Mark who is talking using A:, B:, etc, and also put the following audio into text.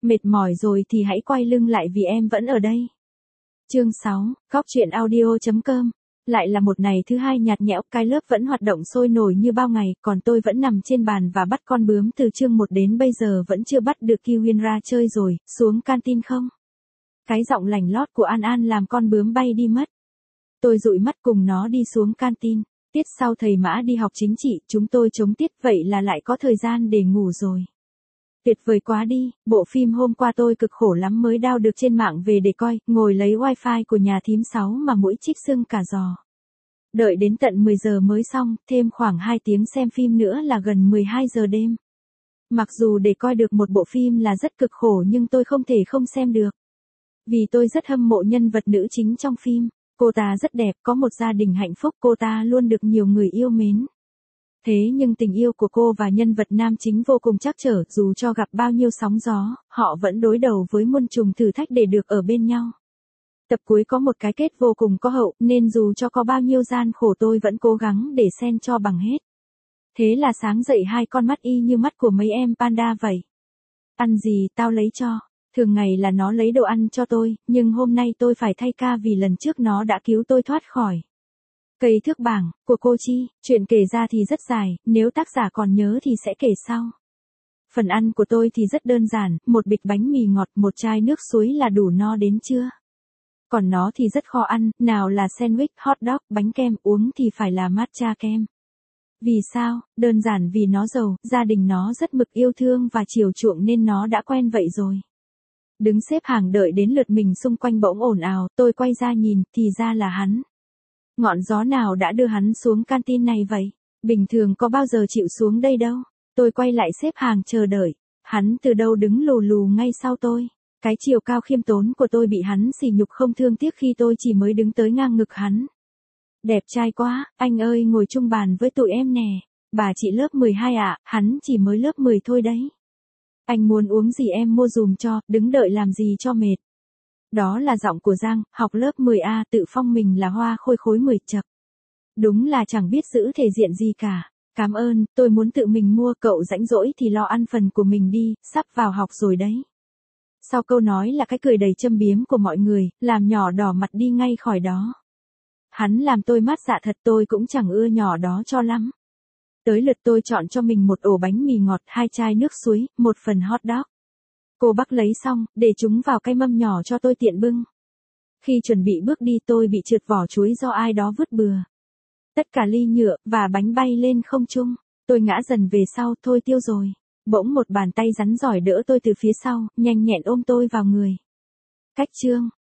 A: Mệt mỏi rồi thì hãy quay lưng lại vì em vẫn ở đây. Chương 6, Góc truyện audio.com. Lại là một ngày thứ hai nhạt nhẽo, cái lớp vẫn hoạt động sôi nổi như bao ngày, còn tôi vẫn nằm trên bàn và bắt con bướm từ chương 1 đến bây giờ vẫn chưa bắt được Kiwin ra chơi rồi, xuống canteen không? Cái giọng lành lót của An An làm con bướm bay đi mất. Tôi dụi mắt cùng nó đi xuống canteen. Tiết sau thầy Mã đi học chính trị, chúng tôi chống tiết vậy là lại có thời gian để ngủ rồi. Tuyệt vời quá đi, bộ phim hôm qua tôi cực khổ lắm mới đao được trên mạng về để coi, ngồi lấy wifi của nhà thím 6 mà mũi chích sưng cả giò. Đợi đến tận 10 giờ mới xong, thêm khoảng 2 tiếng xem phim nữa là gần 12 giờ đêm. Mặc dù để coi được một bộ phim là rất cực khổ nhưng tôi không thể không xem được. Vì tôi rất hâm mộ nhân vật nữ chính trong phim. Cô ta rất đẹp, có một gia đình hạnh phúc, cô ta luôn được nhiều người yêu mến. Thế nhưng tình yêu của cô và nhân vật nam chính vô cùng trắc trở, dù cho gặp bao nhiêu sóng gió, họ vẫn đối đầu với muôn trùng thử thách để được ở bên nhau. Tập cuối có một cái kết vô cùng có hậu, nên dù cho có bao nhiêu gian khổ tôi vẫn cố gắng để xen cho bằng hết. Thế là sáng dậy hai con mắt y như mắt của mấy em panda vậy. Ăn gì tao lấy cho. Thường ngày là nó lấy đồ ăn cho tôi, nhưng hôm nay tôi phải thay ca vì lần trước nó đã cứu tôi thoát khỏi cây thước bảng của cô Chi. Chuyện kể ra thì rất dài, nếu tác giả còn nhớ thì sẽ kể sau. Phần ăn của tôi thì rất đơn giản, một bịch bánh mì ngọt, một chai nước suối là đủ no đến trưa. Còn nó thì rất khó ăn, nào là sandwich, hot dog, bánh kem, uống thì phải là matcha kem. Vì sao? Đơn giản vì nó giàu, gia đình nó rất mực yêu thương và chiều chuộng nên nó đã quen vậy rồi. Đứng xếp hàng đợi đến lượt mình xung quanh bỗng ồn ào, tôi quay ra nhìn, thì ra là hắn. Ngọn gió nào đã đưa hắn xuống canteen này vậy? Bình thường có bao giờ chịu xuống đây đâu. Tôi quay lại xếp hàng chờ đợi. Hắn từ đâu đứng lù lù ngay sau tôi. Cái chiều cao khiêm tốn của tôi bị hắn sỉ nhục không thương tiếc khi tôi chỉ mới đứng tới ngang ngực hắn. Đẹp trai quá, anh ơi ngồi chung bàn với tụi em nè. Bà chị lớp 12 ạ, hắn chỉ mới lớp 10 thôi đấy. Anh muốn uống gì em mua dùm cho, đứng đợi làm gì cho mệt. Đó là giọng của Giang, học lớp 10A, tự phong mình là hoa khôi khối 10 chập. Đúng là chẳng biết giữ thể diện gì cả. Cảm ơn, tôi muốn tự mình mua, cậu rãnh rỗi thì lo ăn phần của mình đi, sắp vào học rồi đấy. Sau câu nói là cái cười đầy châm biếm của mọi người, làm nhỏ đỏ mặt đi ngay khỏi đó. Hắn làm tôi mát dạ thật, tôi cũng chẳng ưa nhỏ đó cho lắm. Tới lượt tôi chọn cho mình một ổ bánh mì ngọt, 2 chai nước suối, một phần hot dog. Cô bác lấy xong, để chúng vào cái mâm nhỏ cho tôi tiện bưng. Khi chuẩn bị bước đi tôi bị trượt vỏ chuối do ai đó vứt bừa. Tất cả ly nhựa và bánh bay lên không trung. Tôi ngã dần về sau, thôi tiêu rồi. Bỗng một bàn tay rắn giỏi đỡ tôi từ phía sau, nhanh nhẹn ôm tôi vào người. Cách chương.